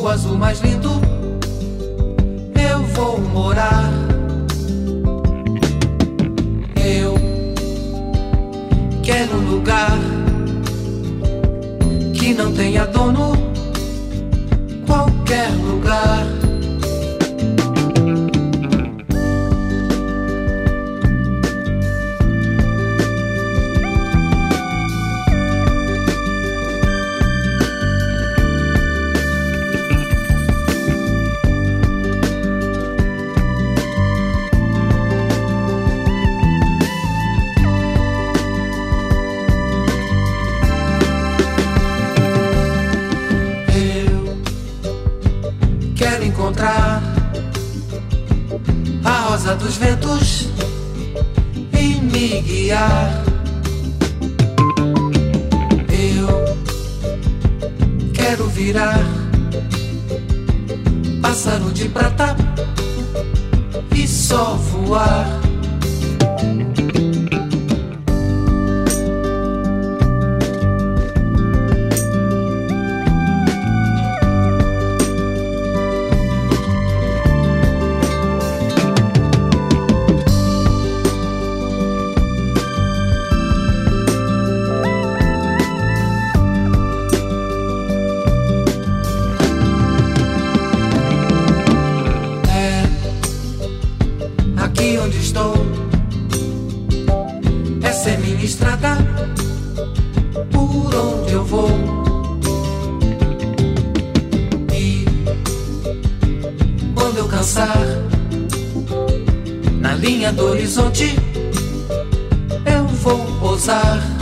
o azul mais lindo eu vou morar. Eu quero um lugar que não tenha dono, qualquer lugar. Encontrar a rosa dos ventos e me guiar. Eu quero virar pássaro de prata e só voar. Onde estou, essa é minha estrada, por onde eu vou. E quando eu cansar, na linha do horizonte, eu vou pousar.